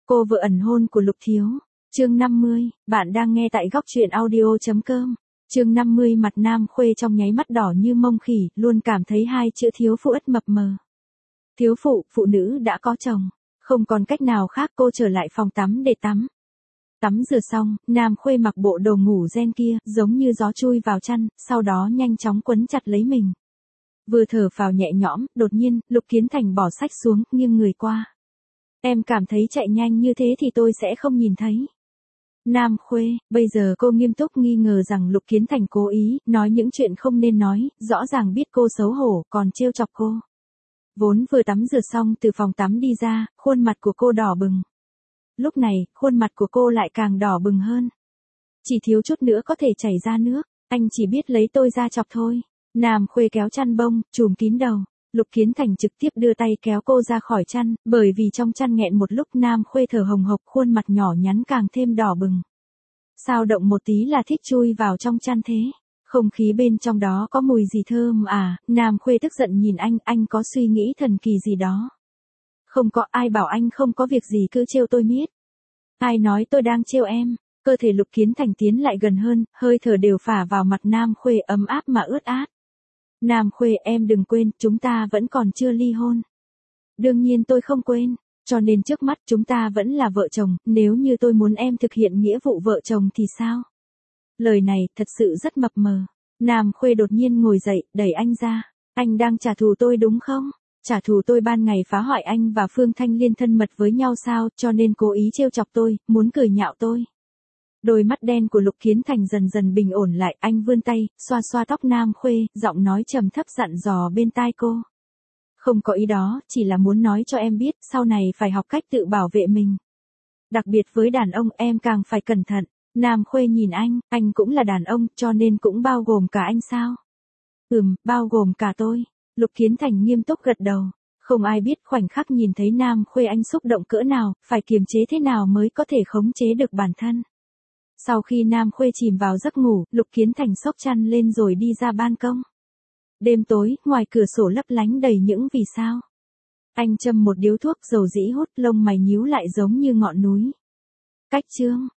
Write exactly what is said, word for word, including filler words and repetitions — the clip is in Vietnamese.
Cô vợ ẩn hôn của Lục Thiếu. Chương năm mươi, bạn đang nghe tại góc truyện audio chấm com. Chương năm mươi, mặt Nam Khuê trong nháy mắt đỏ như mông khỉ, luôn cảm thấy hai chữ thiếu phụ ất mập mờ. Thiếu phụ, phụ nữ đã có chồng, không còn cách nào khác, cô trở lại phòng tắm để tắm. Tắm rửa xong, Nam Khuê mặc bộ đồ ngủ ren kia, giống như gió chui vào chăn, sau đó nhanh chóng quấn chặt lấy mình. Vừa thở phào nhẹ nhõm, đột nhiên, Lục Kiến Thành bỏ sách xuống, nghiêng người qua. Em cảm thấy chạy nhanh như thế thì tôi sẽ không nhìn thấy. Nam Khuê, bây giờ cô nghiêm túc nghi ngờ rằng Lục Kiến Thành cố ý, nói những chuyện không nên nói, rõ ràng biết cô xấu hổ, còn trêu chọc cô. Vốn vừa tắm rửa xong từ phòng tắm đi ra, khuôn mặt của cô đỏ bừng. Lúc này, khuôn mặt của cô lại càng đỏ bừng hơn. Chỉ thiếu chút nữa có thể chảy ra nước, anh chỉ biết lấy tôi ra chọc thôi. Nam Khuê kéo chăn bông, trùm kín đầu. Lục Kiến Thành trực tiếp đưa tay kéo cô ra khỏi chăn, bởi vì trong chăn nghẹn một lúc Nam Khuê thở hồng hộc, khuôn mặt nhỏ nhắn càng thêm đỏ bừng. Sao động một tí là thích chui vào trong chăn thế? Không khí bên trong đó có mùi gì thơm à? Nam Khuê tức giận nhìn anh, anh có suy nghĩ thần kỳ gì đó? Không có, ai bảo anh không có việc gì cứ trêu tôi miết. Ai nói tôi đang trêu em? Cơ thể Lục Kiến Thành tiến lại gần hơn, hơi thở đều phả vào mặt Nam Khuê, ấm áp mà ướt át. Nam Khuê, em đừng quên, chúng ta vẫn còn chưa ly hôn. Đương nhiên tôi không quên, cho nên trước mắt chúng ta vẫn là vợ chồng, nếu như tôi muốn em thực hiện nghĩa vụ vợ chồng thì sao? Lời này thật sự rất mập mờ. Nam Khuê đột nhiên ngồi dậy, đẩy anh ra. Anh đang trả thù tôi đúng không? Trả thù tôi ban ngày phá hoại anh và Phương Thanh Liên thân mật với nhau sao, cho nên cố ý trêu chọc tôi, muốn cười nhạo tôi. Đôi mắt đen của Lục Kiến Thành dần dần bình ổn lại, anh vươn tay, xoa xoa tóc Nam Khuê, giọng nói trầm thấp dặn dò bên tai cô. Không có ý đó, chỉ là muốn nói cho em biết, sau này phải học cách tự bảo vệ mình. Đặc biệt với đàn ông, em càng phải cẩn thận. Nam Khuê nhìn anh, anh cũng là đàn ông, cho nên cũng bao gồm cả anh sao? Ừm, bao gồm cả tôi. Lục Kiến Thành nghiêm túc gật đầu. Không ai biết khoảnh khắc nhìn thấy Nam Khuê anh xúc động cỡ nào, phải kiềm chế thế nào mới có thể khống chế được bản thân. Sau khi Nam Khuê chìm vào giấc ngủ, Lục Kiến Thành xốc chăn lên rồi đi ra ban công. Đêm tối, ngoài cửa sổ lấp lánh đầy những vì sao. Anh châm một điếu thuốc dầu dĩ hút, lông mày nhíu lại giống như ngọn núi. Cách chương.